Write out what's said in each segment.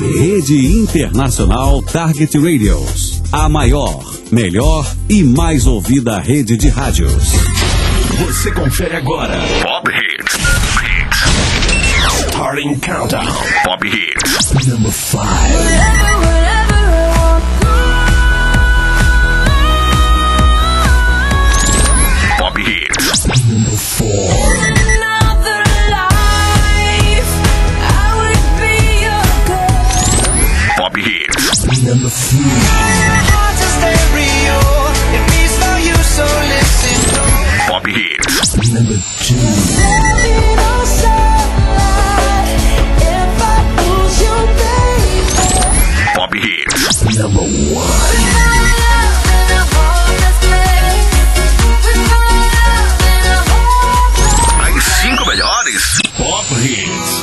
Rede Internacional Target Radios. A maior, melhor e mais ouvida rede de rádios. Você confere agora Pop Hits. Starting Countdown. Pop Hits. Number 5. Pop Hits. Number 4. Pop Hits. Number 3. Pop Hits. Number 2. Pop Hits. Number 1. As 5 melhores Pop Hits.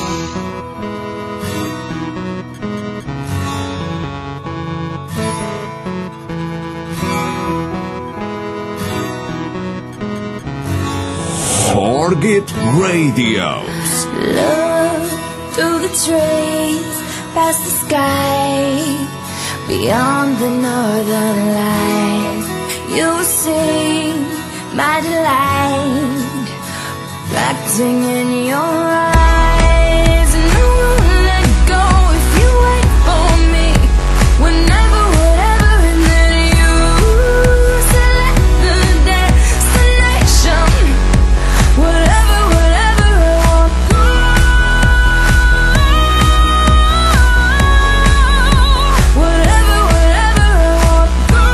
Target Radio. Look through the trees, past the sky, beyond the northern lights. You will see my delight, reflecting in your eyes. And I won't let go if you wait for me. Whenever, whatever, and then you select the destination. Whatever, whatever I want. Whatever, whatever I want.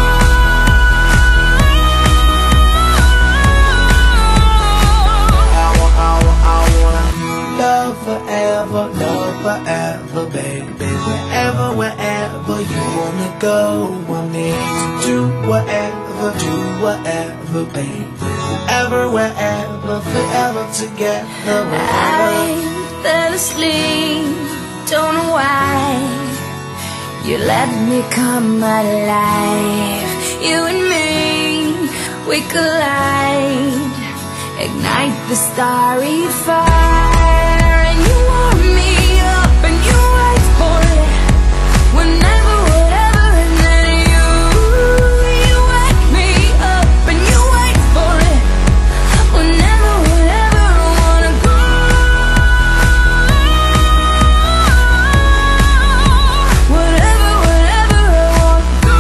Forever, baby. Wherever you wanna go, we'll need to do whatever, baby. Wherever, forever together. I fell asleep, don't know why. You let me come alive. You and me, we collide, ignite the starry fire. And you warm me up and you wait for it. Whenever, whatever, and then you wake me up and you wait for it. Whenever, whatever, I wanna go. Whatever, whatever, I want to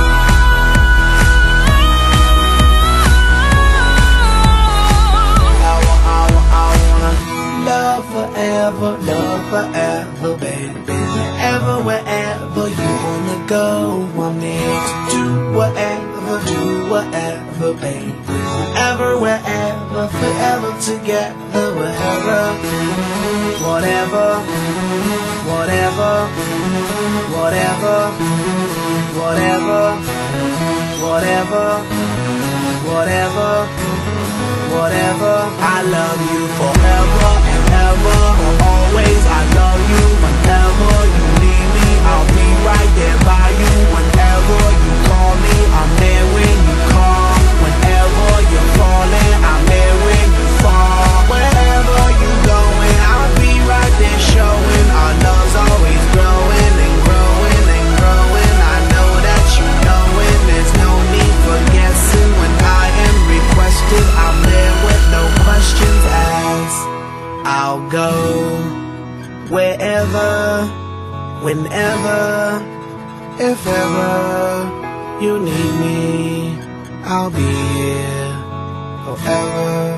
Love forever, baby. Wherever you wanna go, we'll need to do whatever, baby. Wherever, forever together. Whatever, I love you forever and ever, always. I love you whenever you need me. I'll be right there by you whenever you call me. I'm there when you call. Whenever you're falling, I'm there when you fall. Wherever you're going, I'll be right there showing. Our love's always growing and growing and growing. I know that you know it. There's no need for guessing. When I am requested, I'm there with no questions asked. I'll go wherever, whenever, if ever you need me, I'll be here forever.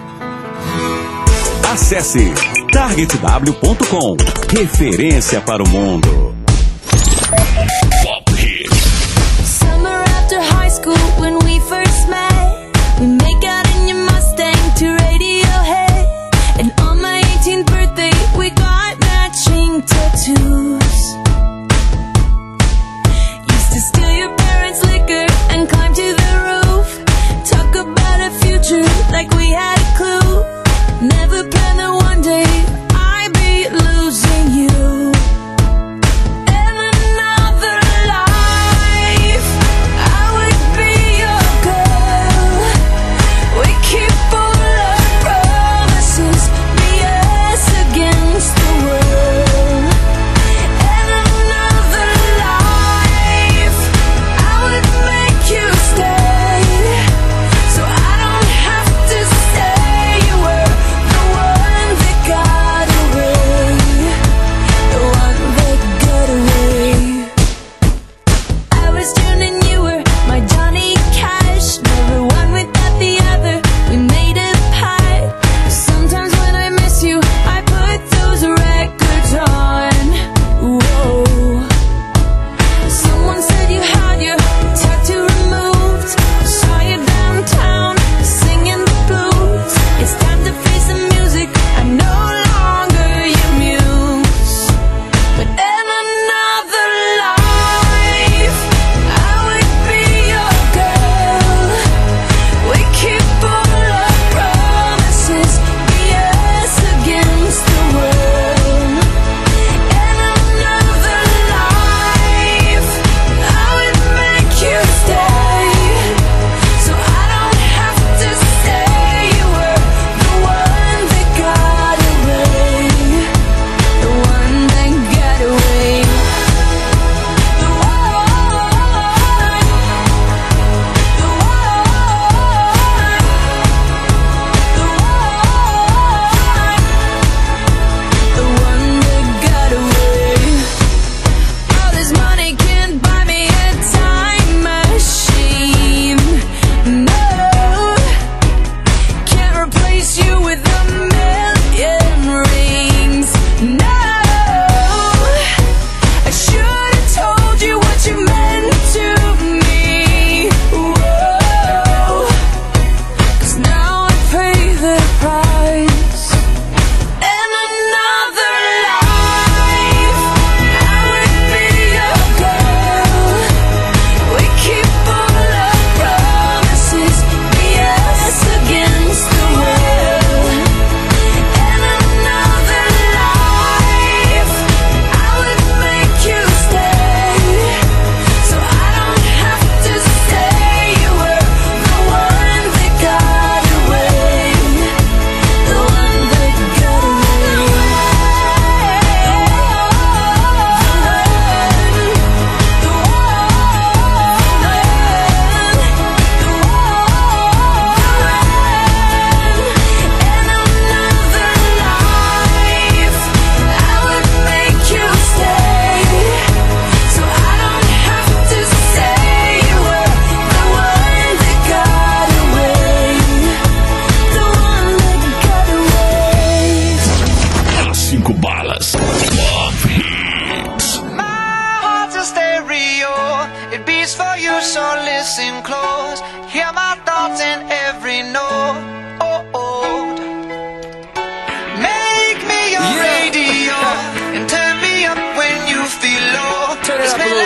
Acesse targetw.com. Referência para o mundo. Pop Hits. Summer after high school when we first met, we make out in your Mustang to Radiohead. And on my 18th birthday we got matching tattoos. Used to steal your parents' liquor and climb to the roof. Talk about a future like we had a clue. Never planned that one day I'd be losing you.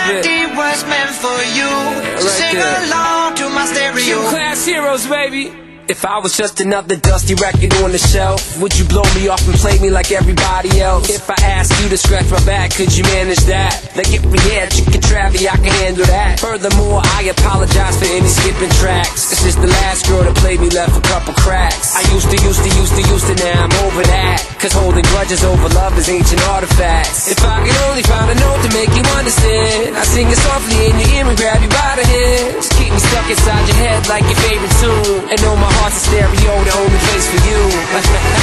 melody was meant for you. So sing along to my stereo. Gym Class Heroes, baby. If I was just another dusty record on the shelf, would you blow me off and play me like everybody else? If I asked you to scratch my back, could you manage that? Like if we had chicken travy, I can handle that. Furthermore, I apologize for any skipping tracks. It's just the last girl that played me left a couple cracks. I used to, now I'm over that. Cause holding grudges over love is ancient artifacts. If I could only find a note to make you understand, I sing it softly in your ear and grab you by the hands. Keep me stuck inside your head like your favorite tune, and know my heart's a stereo, the only place for you. My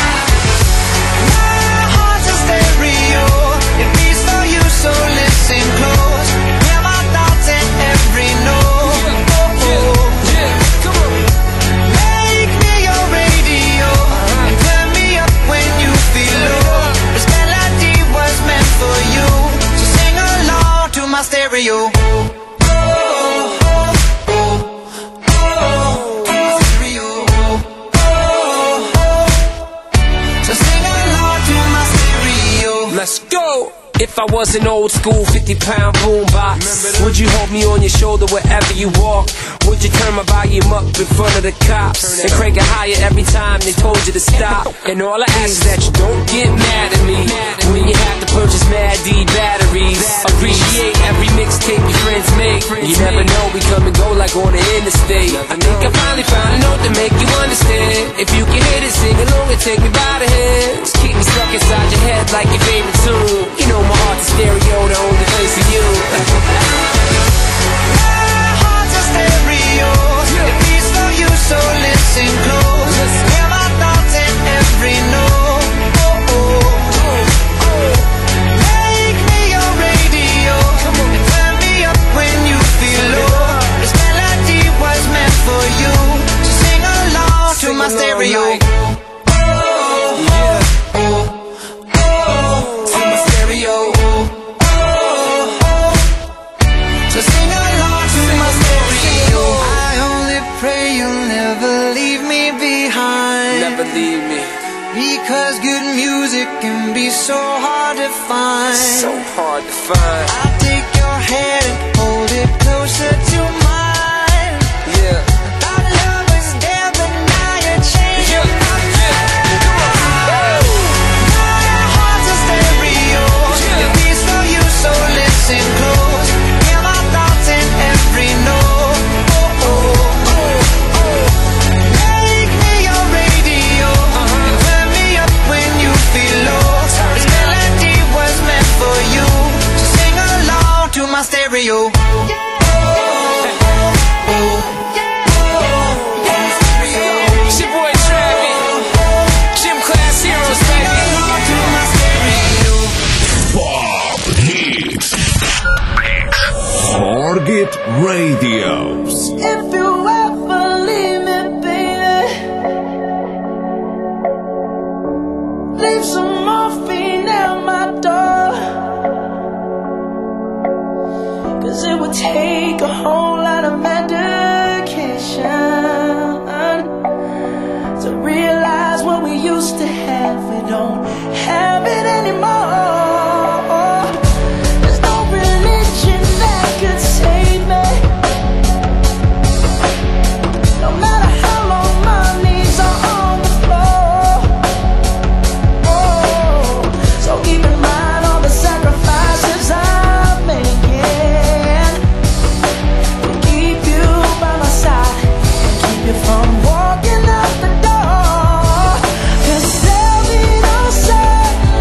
heart's a stereo, it beats for you, so listen close. Hear my thoughts in every note. Come on. Make me your radio, and turn me up when you feel low. This melody was meant for you, so sing along to my stereo. Let's go! If I was an old school 50-pound boombox, would you hold me on your shoulder wherever you walk? Would you turn my volume up in front of the cops and crank it higher every time they told you to stop? And all I ask is that you don't get mad at me when you have to purchase Mad D batteries. Appreciate every mixtape your friends make. You never know, we come and go like on the interstate. I think I finally found a note to make you understand. If you can hit it, sing along and take me by the hands. Keep me stuck inside your head like your favorite tune. You know my heart's a stereo, the only place for you. My heart's a stereo, it beats for you, so listen close. Hear my thoughts in every note. Make me your radio, and turn me up when you feel low. This melody was meant for you, so sing along to my stereo. Because good music can be so hard to find. So hard to find. I'll take your hand and hold it closer to mine. Yeah. Our love was there, but now you're changing my mind. My heart's a stereo, it beats for you, so listen close. Hear my thoughts in every note. Make me your radio, and turn me up when you feel low. This melody was meant for you, so sing along to my stereo. It's your boy Travi, Gym Class Heroes, baby. Pop Hits. Target Radios. If you ever leave me, baby, leave some morphine at my door. Cause it would take a whole lot of medication to realize what we used to have, we don't have it anymore. There's no religion that could save me. No matter how long my knees are on the floor. Oh, so keep in mind all the sacrifices I'm making to keep you by my side and keep you from walking out the door. 'Cause there'll be no sadness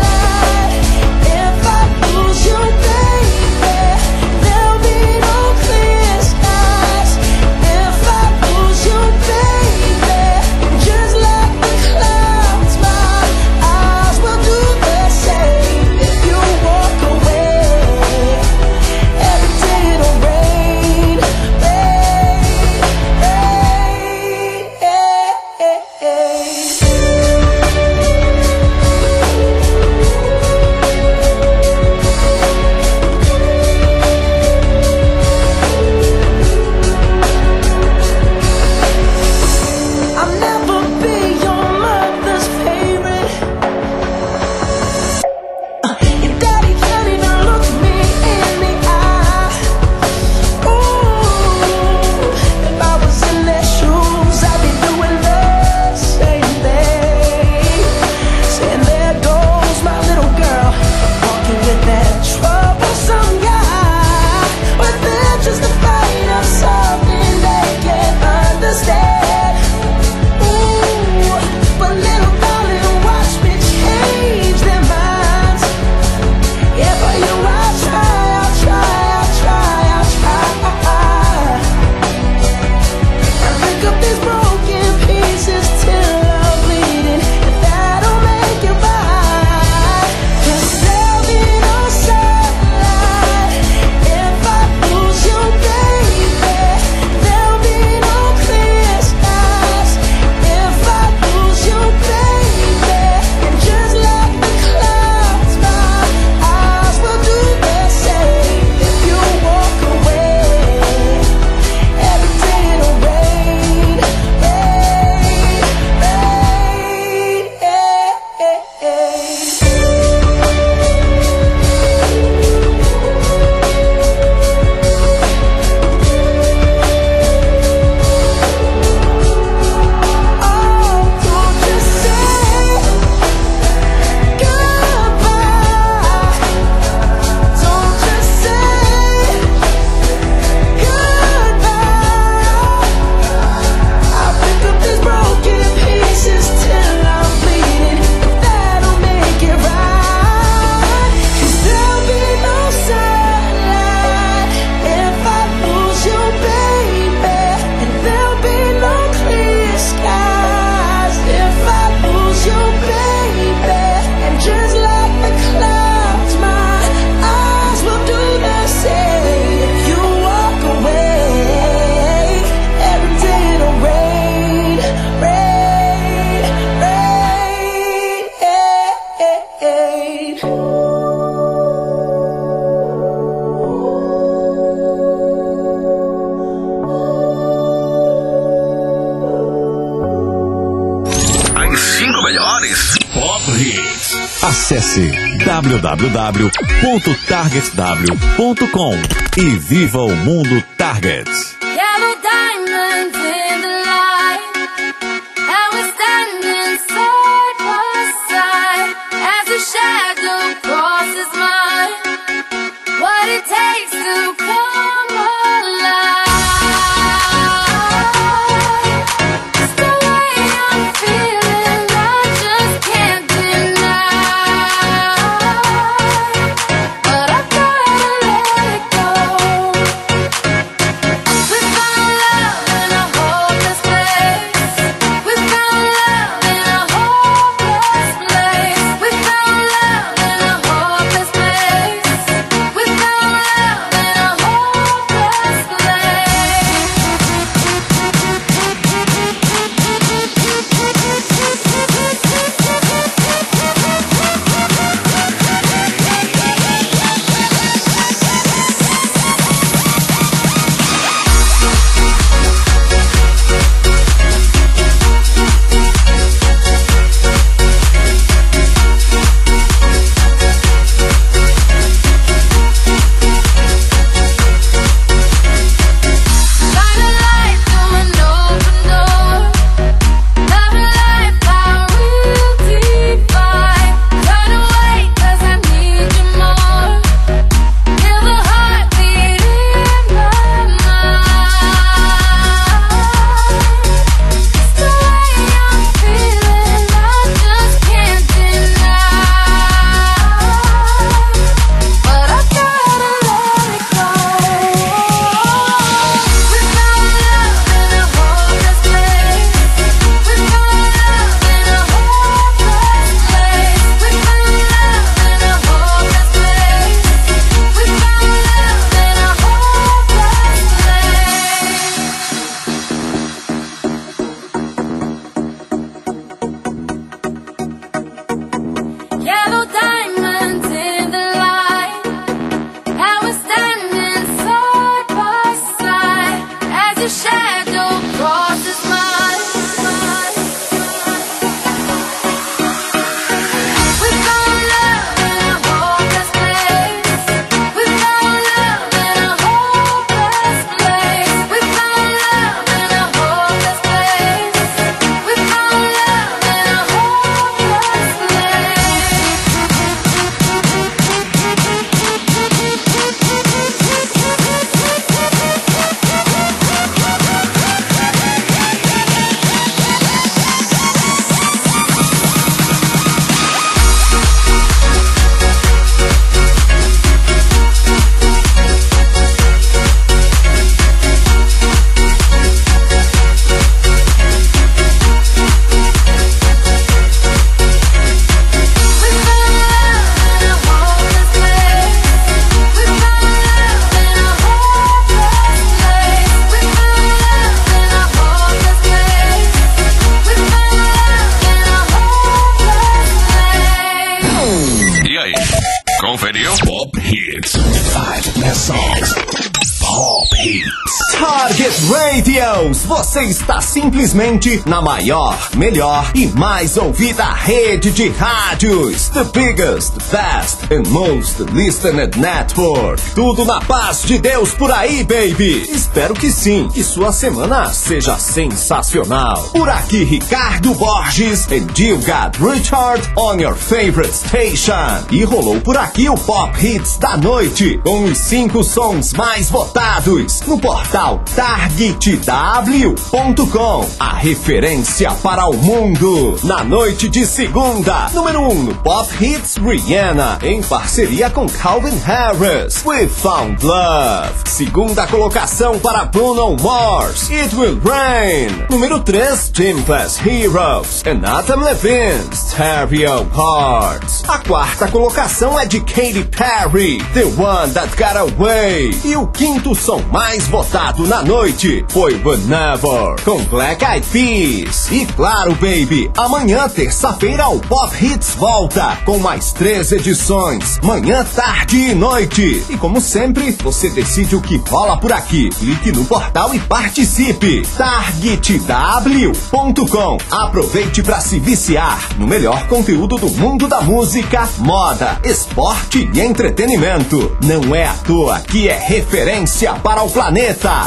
Acesse www.targetw.com e viva o mundo Target. Yellow diamonds in the light, and we're standing side by side as a shadow crosses mine. What it takes to come alive. It's the way I'm feeling, I just can't deny. But I've gotta let it go. We found love in a hopeless place. We found love in a hopeless place. We found love in a hopeless place. We found love in a hopeless shine a light through an open door. Love and life, our real divide. Turn away 'cause I need you more. Feel the heartbeat in my mind. It's the way I'm feeling, I just can't deny. But I gotta let it go. We found love in a hopeless place. We found love in a hopeless place. We found love in a hopeless place. We found love in a hopeless place. Yellow diamonds in the light, and we're standing side by side as your shadow crosses mine. We found love in a hopeless place. We found love in a hopeless place. We found love in a hopeless place. We found love in a hopeless E aí, conferiu? Pop Hits. 5 best songs. Pop Hits. Target Radios, você está simplesmente na maior, melhor e mais ouvida rede de rádios. The biggest, best and most listened network. Tudo na paz de Deus por aí, baby. Espero que sim, que sua semana seja sensacional. Por aqui, Ricardo Borges and you got Richard on your favorite station. E rolou por aqui o Pop Hits da noite, com os 5 sons mais votados no portal targetw.com, a referência para o mundo. Na noite de segunda, número 1 no Pop Hits, Rihanna, em parceria com Calvin Harris, We Found Love. Segunda colocação para Bruno Mars, It Will Rain. Número 3, Timeless Heroes, and Nathan Levine, Stereo Hearts. A quarta colocação é de Katy Perry, The One That Got Away. E o quinto som mais votado tocado na noite foi Whenever, com Black Eyed Peas. E claro, baby, amanhã, terça-feira, o Pop Hits volta com mais 3 edições, manhã, tarde e noite. E como sempre, você decide o que rola por aqui. Clique no portal e participe. targetw.com. Aproveite para se viciar no melhor conteúdo do mundo da música, moda, esporte e entretenimento. Não é à toa que é referência para o planeta.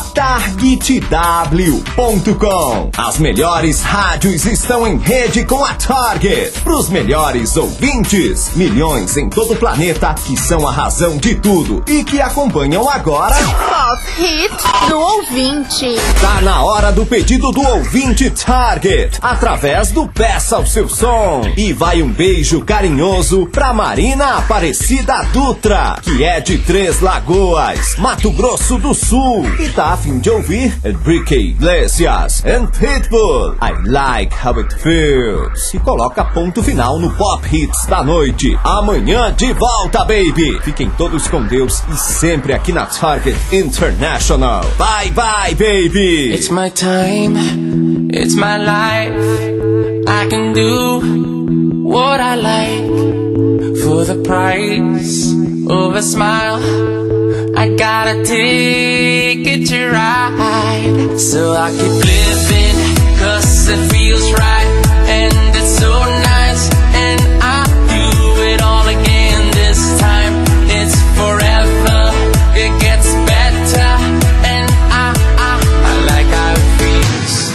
targetw.com. As melhores rádios estão em rede com a Target. Para os melhores ouvintes, milhões em todo o planeta que são a razão de tudo e que acompanham agora Pop Hits do ouvinte. Tá na hora do pedido do ouvinte Target, através do Peça o Seu Som. E vai um beijo carinhoso pra Marina Aparecida Dutra, que é de Três Lagoas, Mato Grosso do Sul, e tá a fim de ouvir Enrique Iglesias and Pitbull, I Like How It Feels. E coloca ponto final no Pop Hits da noite. Amanhã de volta, baby. Fiquem todos com Deus e sempre aqui na Target International. Bye bye, baby. It's my time, it's my life. I can do what I like for the price of a smile. I gotta take it to ride, so I keep living, 'cause it feels right, and it's so nice, and I do it all again this time. It's forever, it gets better, and I like how it feels.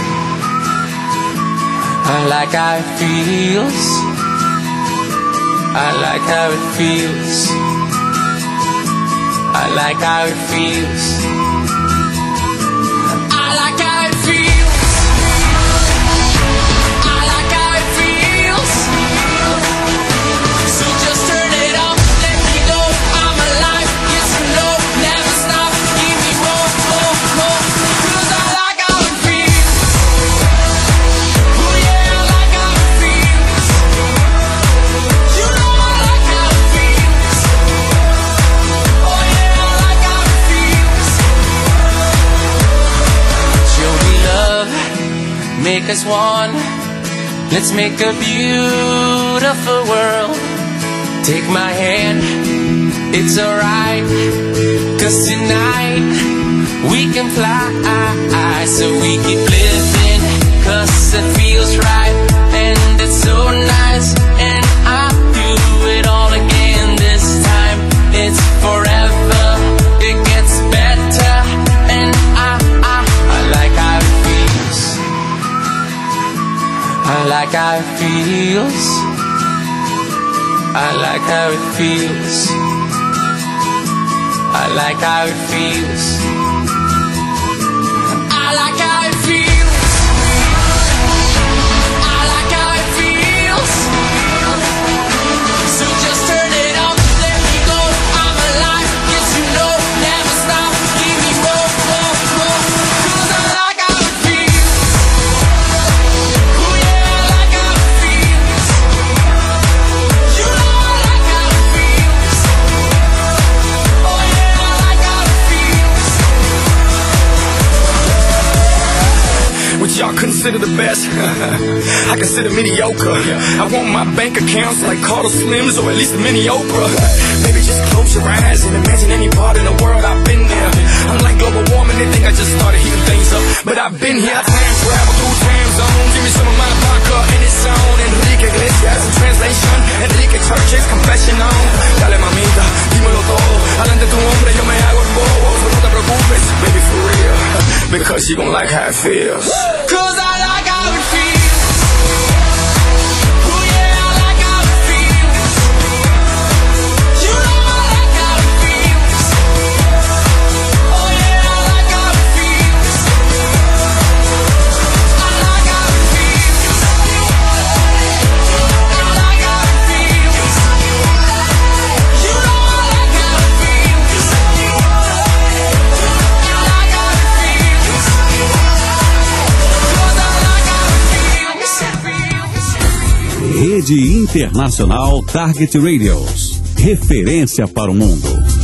I like how it feels. I like how it feels. I like how it feels. I like how it feels. I like how it feels. So just turn it up, let me go. I'm alive, yes or no, never stop. Give me more, 'cause I like how it feels. Oh yeah, I like how it feels. You know I like how it feels. Oh yeah, I like how it feels. Show me love, make us one. Let's make a beautiful world. Take my hand, it's alright, 'cause tonight we can fly. So we keep living, 'cause it feels right, and it's so nice, and I do it all again this time. It's forever, it gets better, and I like how it feels. I like how it feels. I like how it feels. I like how it feels. I like how it feels. I like how it feels. So just turn it up, let me go. I'm alive, yes you know, never stop. Give me more, 'cause I like how it feels. Oh yeah, I like how it feels. You know I like how it feels. Oh yeah, I like how it feels. What y'all consider the best? I consider mediocre. I want my bank accounts like Carter Slims, or at least a mini Oprah. Maybe just close your eyes and imagine any part in the world I've been there. Unlike global warming, they think I just started heating things up, but I've been here. I time travel through time zones. Give me some of my vodka and its own. Enrique Iglesias in translation, Enrique Church's confession on. Dale mamita, dímelo todo. Adelante tu hombre, yo me hago el bobo. So no te preocupes, baby, for real, because you gon' like how it feels. 'Cause I like how it feels. Oh yeah, I like how it feels. You know I like how it feels. Oh yeah, I like how it feels. I like how it feels. I like how it feels. You know I like how it feels. I like how it feels. 'Cause I like how it feels. Rede Internacional Target Radios. Referência para o mundo.